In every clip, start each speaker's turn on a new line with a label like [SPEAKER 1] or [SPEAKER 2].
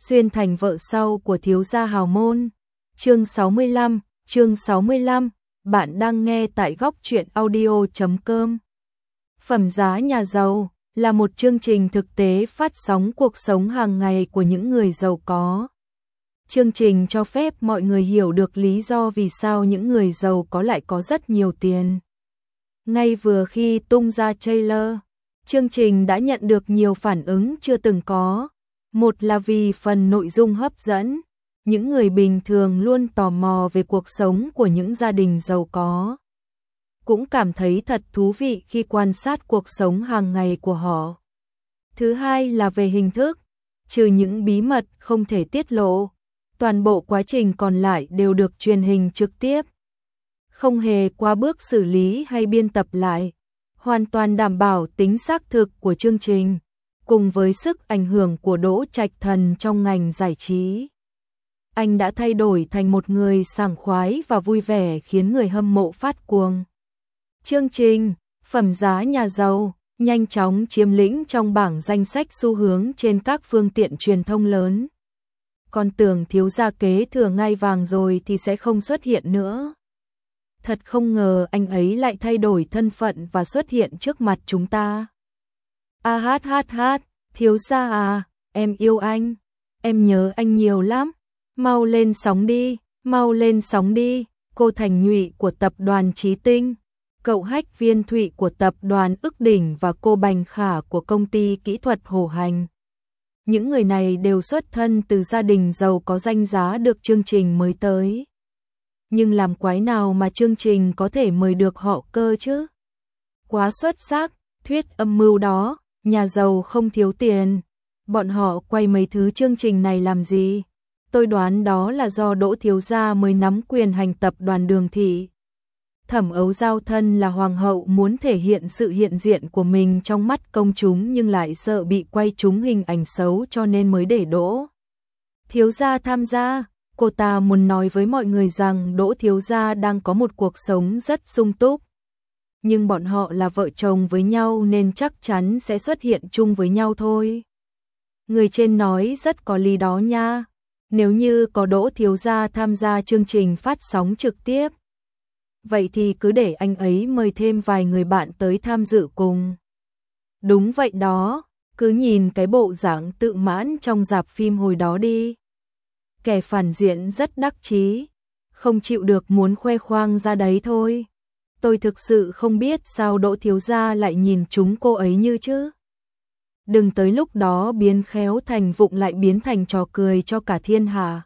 [SPEAKER 1] xuyên thành vợ sau của thiếu gia hào môn. Chương 65, bạn đang nghe tại góc truyện audio.com. Phẩm giá nhà giàu là một chương trình thực tế phát sóng cuộc sống hàng ngày của những người giàu có. Chương trình cho phép mọi người hiểu được lý do vì sao những người giàu có lại có rất nhiều tiền. Ngay vừa khi tung ra trailer, chương trình đã nhận được nhiều phản ứng chưa từng có. Một là vì phần nội dung hấp dẫn, những người bình thường luôn tò mò về cuộc sống của những gia đình giàu có. Cũng cảm thấy thật thú vị khi quan sát cuộc sống hàng ngày của họ. Thứ hai là về hình thức, trừ những bí mật không thể tiết lộ, toàn bộ quá trình còn lại đều được truyền hình trực tiếp. Không hề qua bước xử lý hay biên tập lại, hoàn toàn đảm bảo tính xác thực của chương trình, cùng với sức ảnh hưởng của Đỗ Trạch Thần trong ngành giải trí. Anh đã thay đổi thành một người sảng khoái và vui vẻ khiến người hâm mộ phát cuồng. Chương trình Phẩm giá nhà giàu nhanh chóng chiếm lĩnh trong bảng danh sách xu hướng trên các phương tiện truyền thông lớn. Còn tưởng thiếu gia kế thừa ngai vàng rồi thì sẽ không xuất hiện nữa. Thật không ngờ anh ấy lại thay đổi thân phận và xuất hiện trước mặt chúng ta. Thiếu gia à, em yêu anh, em nhớ anh nhiều lắm. Mau lên sóng đi, cô Thành Nhụy của tập đoàn Chí Tinh, cậu Hách Viên Thụy của tập đoàn Ức Đỉnh và cô Bành Khả của công ty kỹ thuật Hổ Hành. Những người này đều xuất thân từ gia đình giàu có danh giá được chương trình mời tới. Nhưng làm quái nào mà chương trình có thể mời được họ cơ chứ? Quá xuất sắc, thuyết âm mưu đó, nhà giàu không thiếu tiền. Bọn họ quay mấy thứ chương trình này làm gì? Tôi đoán đó là do Đỗ thiếu gia mới nắm quyền hành tập đoàn Đường Thị. Thẩm Ấu Giao thân là hoàng hậu muốn thể hiện sự hiện diện của mình trong mắt công chúng nhưng lại sợ bị quay trúng hình ảnh xấu cho nên mới để Đỗ thiếu gia tham gia. Cô ta muốn nói với mọi người rằng Đỗ thiếu gia đang có một cuộc sống rất sung túc. Nhưng bọn họ là vợ chồng với nhau nên chắc chắn sẽ xuất hiện chung với nhau thôi. Người trên nói rất có lý đó nha. Nếu như có Đỗ thiếu gia tham gia chương trình phát sóng trực tiếp, vậy thì cứ để anh ấy mời thêm vài người bạn tới tham dự cùng. Đúng vậy đó, cứ nhìn cái bộ dạng tự mãn trong rạp phim hồi đó đi. Kẻ phản diện rất đắc chí, không chịu được muốn khoe khoang ra đấy thôi. Tôi thực sự không biết sao Đỗ thiếu gia lại nhìn chúng cô ấy như chứ. Đừng tới lúc đó biến khéo thành vụng lại biến thành trò cười cho cả thiên hạ.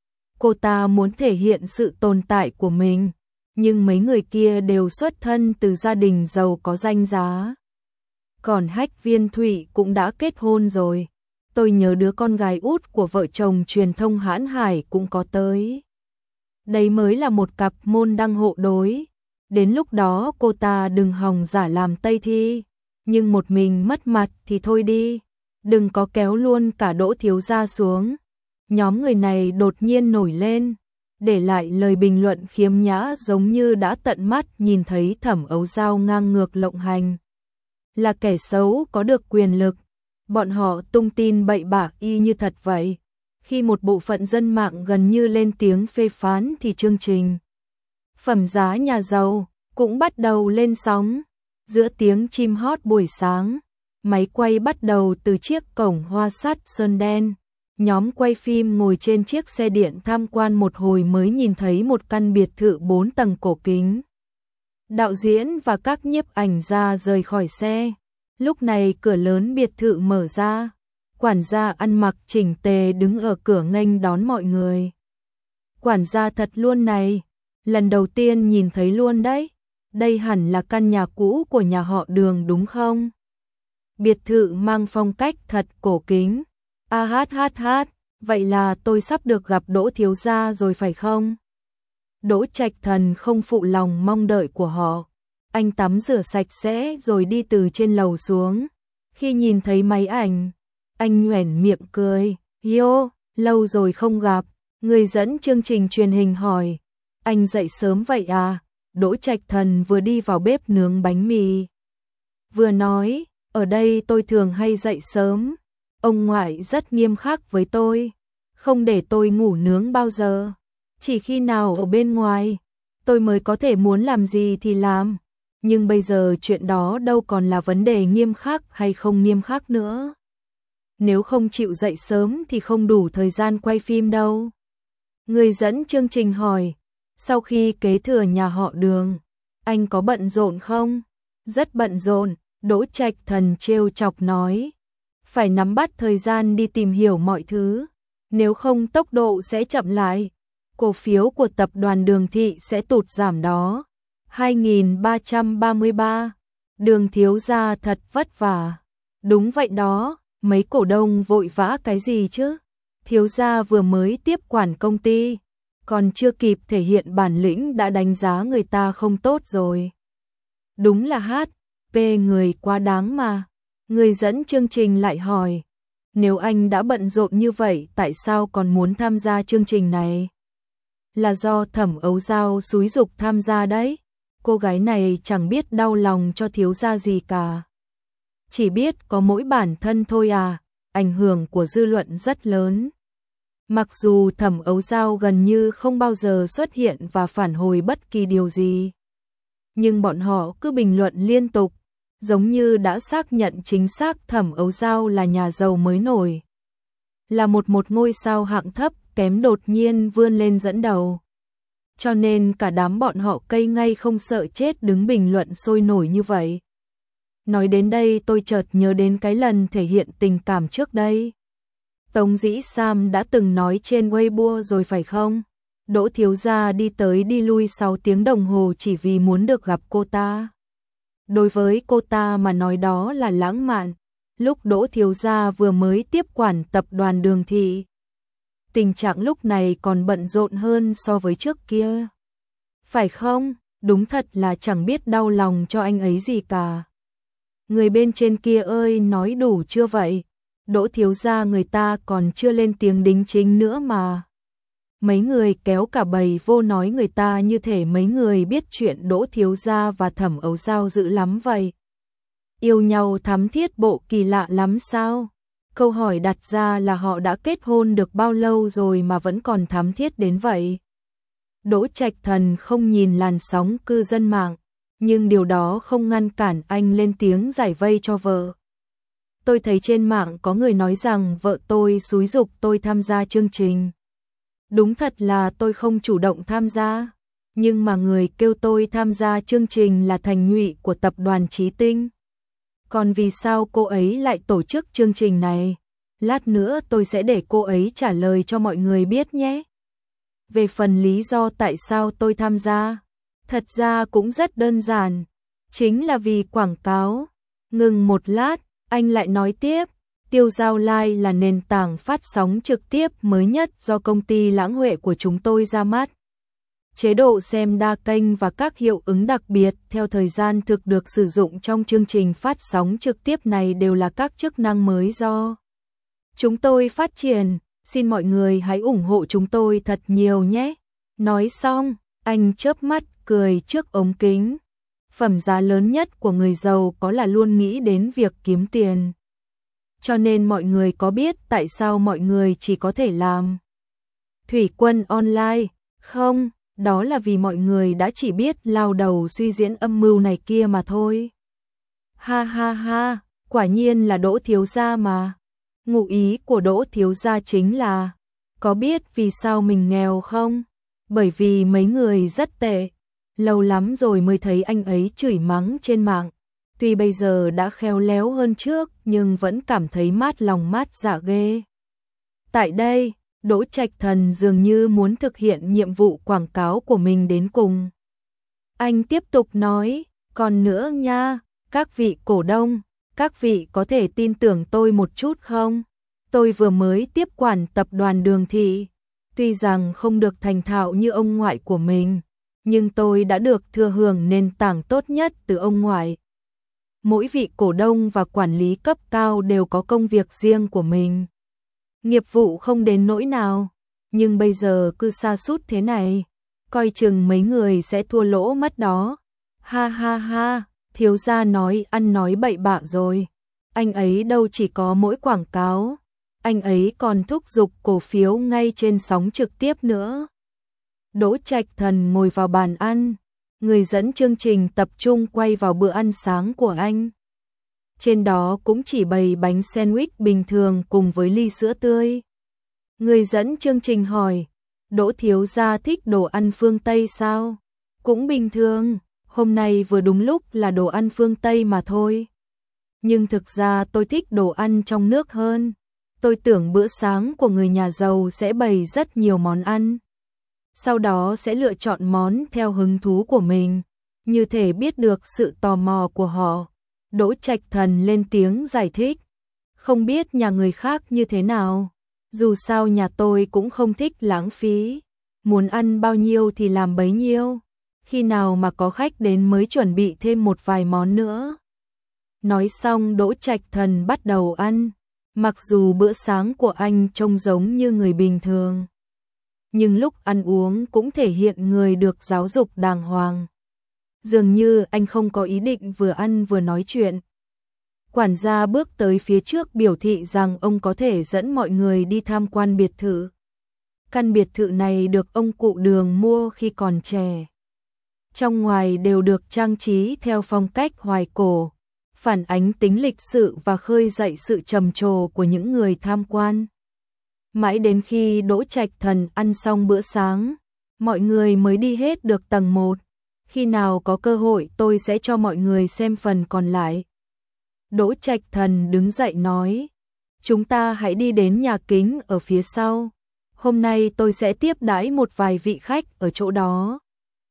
[SPEAKER 1] Cô ta muốn thể hiện sự tồn tại của mình, nhưng mấy người kia đều xuất thân từ gia đình giàu có danh giá. Còn Hách Viên Thụy cũng đã kết hôn rồi. Tôi nhớ đứa con gái út của vợ chồng truyền thông Hãn Hải cũng có tới. Đấy mới là một cặp môn đăng hộ đối. Đến lúc đó cô ta đừng hòng giả làm Tây Thi. Nhưng một mình mất mặt thì thôi đi. Đừng có kéo luôn cả Đỗ thiếu gia xuống. Nhóm người này đột nhiên nổi lên, để lại lời bình luận khiếm nhã giống như đã tận mắt nhìn thấy Thẩm Ấu Giao ngang ngược lộng hành. Là kẻ xấu có được quyền lực. Bọn họ tung tin bậy bạ y như thật vậy. Khi một bộ phận dân mạng gần như lên tiếng phê phán thì chương trình Phẩm giá nhà giàu cũng bắt đầu lên sóng. Giữa tiếng chim hót buổi sáng, máy quay bắt đầu từ chiếc cổng hoa sắt sơn đen. Nhóm quay phim ngồi trên chiếc xe điện tham quan một hồi mới nhìn thấy một căn biệt thự 4 tầng cổ kính. Đạo diễn và các nhiếp ảnh gia rời khỏi xe. Lúc này cửa lớn biệt thự mở ra. Quản gia ăn mặc chỉnh tề đứng ở cửa nghênh đón mọi người. Quản gia thật luôn này, lần đầu tiên nhìn thấy luôn đấy. Đây hẳn là căn nhà cũ của nhà họ Đường đúng không? Biệt thự mang phong cách thật cổ kính. Vậy là tôi sắp được gặp Đỗ thiếu gia rồi phải không? Đỗ Trạch Thần không phụ lòng mong đợi của họ. Anh tắm rửa sạch sẽ rồi đi từ trên lầu xuống. Khi nhìn thấy máy ảnh, anh nhoẻn miệng cười. Yo, lâu rồi không gặp. Người dẫn chương trình truyền hình hỏi. Anh dậy sớm vậy à? Đỗ Trạch Thần vừa đi vào bếp nướng bánh mì, vừa nói, ở đây tôi thường hay dậy sớm. Ông ngoại rất nghiêm khắc với tôi, không để tôi ngủ nướng bao giờ. Chỉ khi nào ở bên ngoài, tôi mới có thể muốn làm gì thì làm. Nhưng bây giờ chuyện đó đâu còn là vấn đề nghiêm khắc hay không nghiêm khắc nữa. Nếu không chịu dậy sớm thì không đủ thời gian quay phim đâu. Người dẫn chương trình hỏi, sau khi kế thừa nhà họ Đường, anh có bận rộn không? Rất bận rộn, Đỗ Trạch Thần trêu chọc nói. Phải nắm bắt thời gian đi tìm hiểu mọi thứ, nếu không tốc độ sẽ chậm lại. Cổ phiếu của tập đoàn Đường Thị sẽ tụt giảm đó. 2333, Đường thiếu gia thật vất vả. Đúng vậy đó, mấy cổ đông vội vã cái gì chứ? Thiếu gia vừa mới tiếp quản công ty, còn chưa kịp thể hiện bản lĩnh đã đánh giá người ta không tốt rồi. Đúng là HP người quá đáng mà. Người dẫn chương trình lại hỏi, nếu anh đã bận rộn như vậy tại sao còn muốn tham gia chương trình này? Là do Thẩm Ấu Dao xúi giục tham gia đấy. Cô gái này chẳng biết đau lòng cho thiếu gia gì cả. Chỉ biết có mỗi bản thân thôi à, ảnh hưởng của dư luận rất lớn. Mặc dù Thẩm Ấu Dao gần như không bao giờ xuất hiện và phản hồi bất kỳ điều gì, nhưng bọn họ cứ bình luận liên tục, giống như đã xác nhận chính xác Thẩm Ấu Dao là nhà giàu mới nổi. Là một ngôi sao hạng thấp kém đột nhiên vươn lên dẫn đầu. Cho nên cả đám bọn họ cây ngay không sợ chết đứng bình luận sôi nổi như vậy. Nói đến đây tôi chợt nhớ đến cái lần thể hiện tình cảm trước đây. Tống Dĩ Sam đã từng nói trên Weibo rồi phải không? Đỗ thiếu gia đi tới đi lui 6 tiếng đồng hồ chỉ vì muốn được gặp cô ta. Đối với cô ta mà nói đó là lãng mạn. Lúc Đỗ thiếu gia vừa mới tiếp quản tập đoàn Đường Thị, tình trạng lúc này còn bận rộn hơn so với trước kia. Phải không? Đúng thật là chẳng biết đau lòng cho anh ấy gì cả. Người bên trên kia ơi, nói đủ chưa vậy? Đỗ thiếu gia người ta còn chưa lên tiếng đính chính nữa mà. Mấy người kéo cả bầy vô nói người ta như thể mấy người biết chuyện Đỗ thiếu gia và Thẩm Ấu Dao dữ lắm vậy. Yêu nhau thắm thiết bộ kỳ lạ lắm sao? Câu hỏi đặt ra là họ đã kết hôn được bao lâu rồi mà vẫn còn thắm thiết đến vậy? Đỗ Trạch Thần không nhìn làn sóng cư dân mạng, nhưng điều đó không ngăn cản anh lên tiếng giải vây cho vợ. Tôi thấy trên mạng có người nói rằng vợ tôi xúi giục tôi tham gia chương trình. Đúng thật là tôi không chủ động tham gia, nhưng mà người kêu tôi tham gia chương trình là thành nhụy của tập đoàn Chí Tinh. Còn vì sao cô ấy lại tổ chức chương trình này? Lát nữa tôi sẽ để cô ấy trả lời cho mọi người biết nhé. Về phần lý do tại sao tôi tham gia, thật ra cũng rất đơn giản, chính là vì quảng cáo. Ngừng một lát, anh lại nói tiếp, Tiêu Giao Live là nền tảng phát sóng trực tiếp mới nhất do công ty Lãng Huệ của chúng tôi ra mắt. Chế độ xem đa kênh và các hiệu ứng đặc biệt theo thời gian thực được sử dụng trong chương trình phát sóng trực tiếp này đều là các chức năng mới do chúng tôi phát triển. Xin mọi người hãy ủng hộ chúng tôi thật nhiều nhé. Nói xong, anh chớp mắt cười trước ống kính. Phẩm giá lớn nhất của người giàu có là luôn nghĩ đến việc kiếm tiền. Cho nên mọi người có biết tại sao mọi người chỉ có thể làm Thủy Quân online không? Đó là vì mọi người đã chỉ biết lao đầu suy diễn âm mưu này kia mà thôi. Ha ha ha, quả nhiên là Đỗ thiếu gia mà. Ngụ ý của Đỗ thiếu gia chính là, có biết vì sao mình nghèo không? Bởi vì mấy người rất tệ. Lâu lắm rồi mới thấy anh ấy chửi mắng trên mạng. Tuy bây giờ đã khéo léo hơn trước nhưng vẫn cảm thấy mát lòng mát dạ ghê. Tại đây, Đỗ Trạch Thần dường như muốn thực hiện nhiệm vụ quảng cáo của mình đến cùng. Anh tiếp tục nói, còn nữa nha, các vị cổ đông, các vị có thể tin tưởng tôi một chút không? Tôi vừa mới tiếp quản tập đoàn Đường Thị, tuy rằng không được thành thạo như ông ngoại của mình, nhưng tôi đã được thừa hưởng nền tảng tốt nhất từ ông ngoại. Mỗi vị cổ đông và quản lý cấp cao đều có công việc riêng của mình. Nghiệp vụ không đến nỗi nào, nhưng bây giờ cứ sa sút thế này, coi chừng mấy người sẽ thua lỗ mất đó. Ha ha ha, thiếu gia nói ăn nói bậy bạ rồi. Anh ấy đâu chỉ có mỗi quảng cáo, anh ấy còn thúc giục cổ phiếu ngay trên sóng trực tiếp nữa. Đỗ Trạch Thần ngồi vào bàn ăn, người dẫn chương trình tập trung quay vào bữa ăn sáng của anh. Trên đó cũng chỉ bày bánh sandwich bình thường cùng với ly sữa tươi. Người dẫn chương trình hỏi, Đỗ thiếu gia thích đồ ăn phương Tây sao? Cũng bình thường, hôm nay vừa đúng lúc là đồ ăn phương Tây mà thôi. Nhưng thực ra tôi thích đồ ăn trong nước hơn. Tôi tưởng bữa sáng của người nhà giàu sẽ bày rất nhiều món ăn. Sau đó sẽ lựa chọn món theo hứng thú của mình, như thể biết được sự tò mò của họ. Đỗ Trạch Thần lên tiếng giải thích. Không biết nhà người khác như thế nào. Dù sao nhà tôi cũng không thích lãng phí. Muốn ăn bao nhiêu thì làm bấy nhiêu. Khi nào mà có khách đến mới chuẩn bị thêm một vài món nữa. Nói xong Đỗ Trạch Thần bắt đầu ăn. Mặc dù bữa sáng của anh trông giống như người bình thường, nhưng lúc ăn uống cũng thể hiện người được giáo dục đàng hoàng. Dường như anh không có ý định vừa ăn vừa nói chuyện. Quản gia bước tới phía trước biểu thị rằng ông có thể dẫn mọi người đi tham quan biệt thự. Căn biệt thự này được ông cụ Đường mua khi còn trẻ. Trong ngoài đều được trang trí theo phong cách hoài cổ, phản ánh tính lịch sự và khơi dậy sự trầm trồ của những người tham quan. Mãi đến khi Đỗ Trạch Thần ăn xong bữa sáng, mọi người mới đi hết được tầng 1. Khi nào có cơ hội tôi sẽ cho mọi người xem phần còn lại. Đỗ Trạch Thần đứng dậy nói, chúng ta hãy đi đến nhà kính ở phía sau. Hôm nay tôi sẽ tiếp đãi một vài vị khách ở chỗ đó.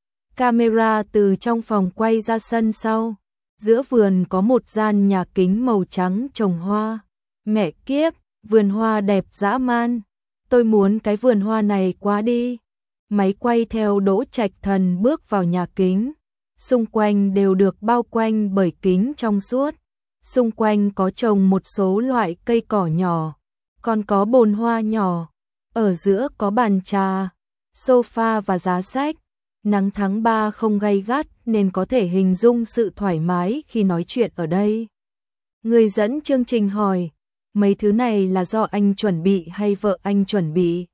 [SPEAKER 1] Camera từ trong phòng quay ra sân sau. Giữa vườn có một gian nhà kính màu trắng trồng hoa. Mẹ kiếp, vườn hoa đẹp dã man. Tôi muốn cái vườn hoa này quá đi. Máy quay theo Đỗ Trạch Thần bước vào nhà kính. Xung quanh đều được bao quanh bởi kính trong suốt. Xung quanh có trồng một số loại cây cỏ nhỏ, còn có bồn hoa nhỏ. Ở giữa có bàn trà, sofa và giá sách. Nắng tháng 3 không gay gắt nên có thể hình dung sự thoải mái khi nói chuyện ở đây. Người dẫn chương trình hỏi, mấy thứ này là do anh chuẩn bị hay vợ anh chuẩn bị?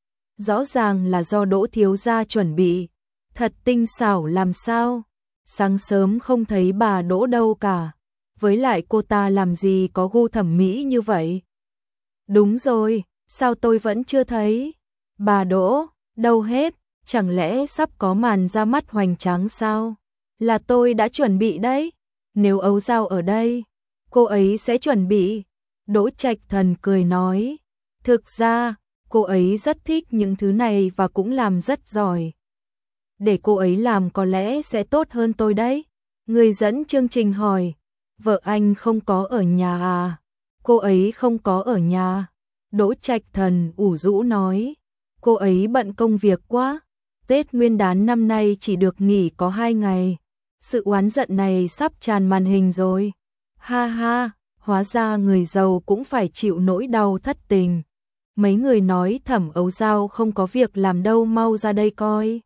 [SPEAKER 1] Rõ ràng là do Đỗ thiếu gia chuẩn bị. Thật tinh xảo làm sao? Sáng sớm không thấy bà Đỗ đâu cả. Với lại cô ta làm gì có gu thẩm mỹ như vậy? Đúng rồi, sao tôi vẫn chưa thấy? Bà Đỗ, đâu hết? Chẳng lẽ sắp có màn ra mắt hoành tráng sao? Là tôi đã chuẩn bị đấy. Nếu Âu Giao ở đây, cô ấy sẽ chuẩn bị. Đỗ Trạch Thần cười nói. Thực ra, cô ấy rất thích những thứ này và cũng làm rất giỏi. Để cô ấy làm có lẽ sẽ tốt hơn tôi đấy. Người dẫn chương trình hỏi. Vợ anh không có ở nhà à? Cô ấy không có ở nhà. Đỗ Trạch Thần ủ rũ nói. Cô ấy bận công việc quá. Tết Nguyên đán năm nay chỉ được nghỉ có 2 ngày. Sự oán giận này sắp tràn màn hình rồi. Ha ha, hóa ra người giàu cũng phải chịu nỗi đau thất tình. Mấy người nói Thẩm Âu Giao không có việc làm đâu, mau ra đây coi.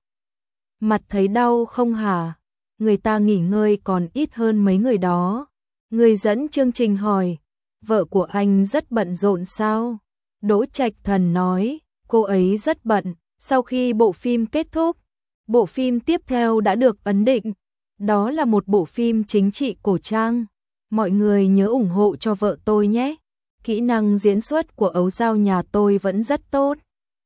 [SPEAKER 1] Mặt thấy đau không hả? Người ta nghỉ ngơi còn ít hơn mấy người đó. Người dẫn chương trình hỏi, vợ của anh rất bận rộn sao? Đỗ Trạch Thần nói, cô ấy rất bận. Sau khi bộ phim kết thúc, bộ phim tiếp theo đã được ấn định. Đó là một bộ phim chính trị cổ trang. Mọi người nhớ ủng hộ cho vợ tôi nhé. Kỹ năng diễn xuất của Âu Giao nhà tôi vẫn rất tốt.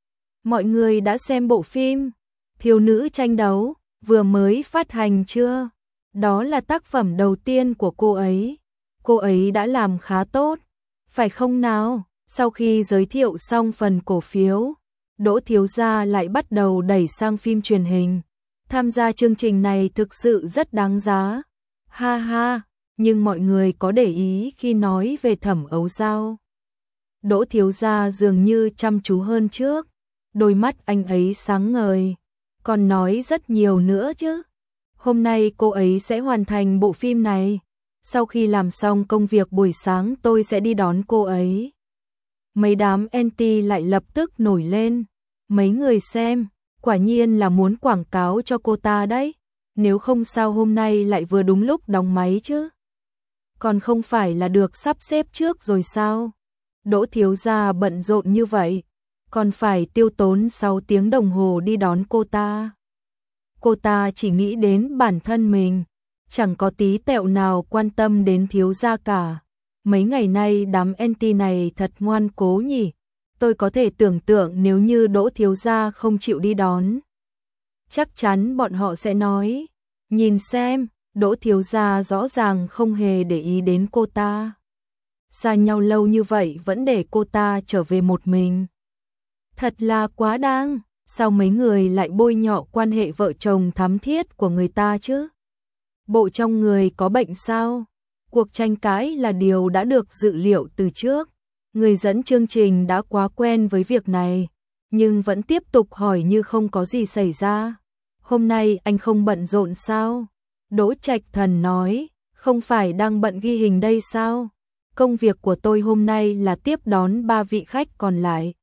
[SPEAKER 1] Mọi người đã xem bộ phim Thiếu nữ tranh đấu vừa mới phát hành chưa? Đó là tác phẩm đầu tiên của cô ấy. Cô ấy đã làm khá tốt, phải không nào? Sau khi giới thiệu xong phần cổ phiếu, Đỗ thiếu gia lại bắt đầu đẩy sang phim truyền hình. Tham gia chương trình này thực sự rất đáng giá. Ha ha, nhưng mọi người có để ý khi nói về Thẩm Âu Giao? Đỗ thiếu gia dường như chăm chú hơn trước. Đôi mắt anh ấy sáng ngời, còn nói rất nhiều nữa chứ. Hôm nay cô ấy sẽ hoàn thành bộ phim này. Sau khi làm xong công việc buổi sáng tôi sẽ đi đón cô ấy. Mấy đám anti lại lập tức nổi lên. Mấy người xem, quả nhiên là muốn quảng cáo cho cô ta đấy. Nếu không sao hôm nay lại vừa đúng lúc đóng máy chứ. Còn không phải là được sắp xếp trước rồi sao? Đỗ thiếu gia bận rộn như vậy, còn phải tiêu tốn 6 tiếng đồng hồ đi đón cô ta. Cô ta chỉ nghĩ đến bản thân mình, chẳng có tí tẹo nào quan tâm đến thiếu gia cả. Mấy ngày nay đám anti này thật ngoan cố nhỉ. Tôi có thể tưởng tượng nếu như Đỗ thiếu gia không chịu đi đón, chắc chắn bọn họ sẽ nói, nhìn xem, Đỗ thiếu gia rõ ràng không hề để ý đến cô ta. Xa nhau lâu như vậy vẫn để cô ta trở về một mình. Thật là quá đáng, sao mấy người lại bôi nhọ quan hệ vợ chồng thắm thiết của người ta chứ? Bộ trong người có bệnh sao? Cuộc tranh cãi là điều đã được dự liệu từ trước. Người dẫn chương trình đã quá quen với việc này, nhưng vẫn tiếp tục hỏi như không có gì xảy ra. Hôm nay anh không bận rộn sao? Đỗ Trạch Thần nói, không phải đang bận ghi hình đây sao? Công việc của tôi hôm nay là tiếp đón 3 vị khách còn lại.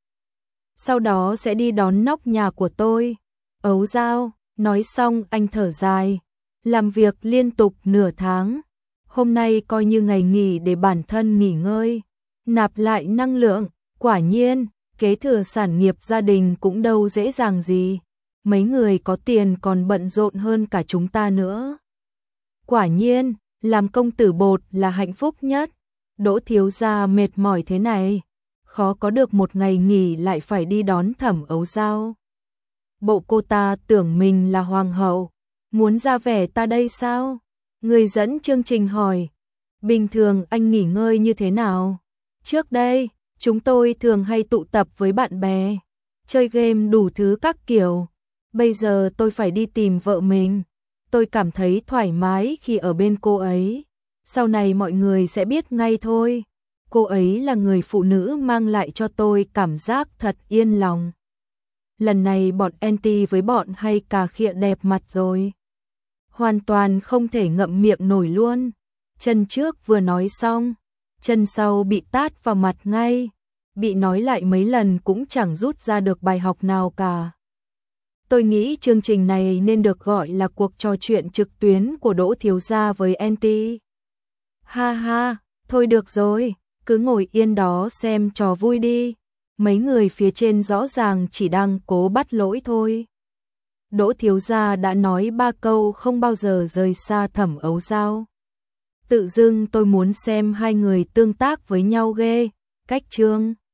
[SPEAKER 1] Sau đó sẽ đi đón nóc nhà của tôi. Ấu Dao, nói xong anh thở dài. Làm việc liên tục nửa tháng. Hôm nay coi như ngày nghỉ để bản thân nghỉ ngơi, nạp lại năng lượng. Quả nhiên, kế thừa sản nghiệp gia đình cũng đâu dễ dàng gì. Mấy người có tiền còn bận rộn hơn cả chúng ta nữa. Quả nhiên, làm công tử bột là hạnh phúc nhất. Đỗ thiếu gia mệt mỏi thế này, khó có được một ngày nghỉ lại phải đi đón Thẩm Ấu Dao. Bộ cô ta tưởng mình là hoàng hậu, muốn ra vẻ ta đây sao? Người dẫn chương trình hỏi, bình thường anh nghỉ ngơi như thế nào? Trước đây, chúng tôi thường hay tụ tập với bạn bè, chơi game đủ thứ các kiểu. Bây giờ tôi phải đi tìm vợ mình. Tôi cảm thấy thoải mái khi ở bên cô ấy. Sau này mọi người sẽ biết ngay thôi. Cô ấy là người phụ nữ mang lại cho tôi cảm giác thật yên lòng. Lần này bọn anti với bọn hay cà khịa đẹp mặt rồi. Hoàn toàn không thể ngậm miệng nổi luôn. Chân trước vừa nói xong, chân sau bị tát vào mặt ngay. Bị nói lại mấy lần cũng chẳng rút ra được bài học nào cả. Tôi nghĩ chương trình này nên được gọi là cuộc trò chuyện trực tuyến của Đỗ thiếu gia với anti. Ha ha, thôi được rồi, cứ ngồi yên đó xem trò vui đi. Mấy người phía trên rõ ràng chỉ đang cố bắt lỗi thôi. Đỗ thiếu gia đã nói 3 câu không bao giờ rời xa Thẩm Ấu Dao. Tự dưng tôi muốn xem hai người tương tác với nhau ghê. Cách chương